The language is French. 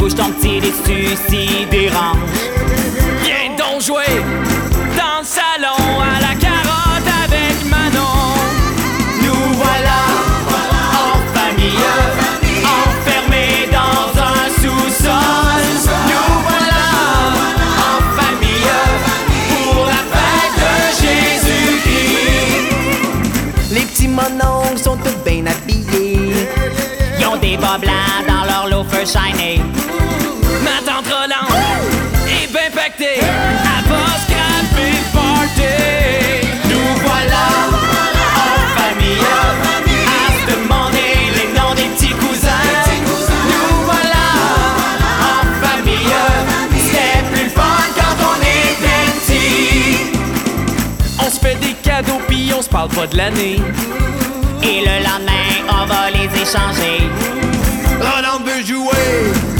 bouge ton petit déçu si dérange. Viens donc jouer dans le salon à la carotte avec Manon. Nous voilà en famille, enfermés dans un sous-sol. Nous voilà en famille pour la fête de Jésus-Christ. Les petits mononcles sont tous bien habillés. Ils ont des bas blancs dans leur loafers shiny. Ma tante Rolande est bien pactée, elle va scraper le party. Nous voilà en famille à se demander les noms des petits cousins. Nous voilà en famille, c'était plus le fun quand on était petits. On se fait des cadeaux pis on se parle pas de l'année. Et le lendemain, on va les échanger. Rolande veut jouer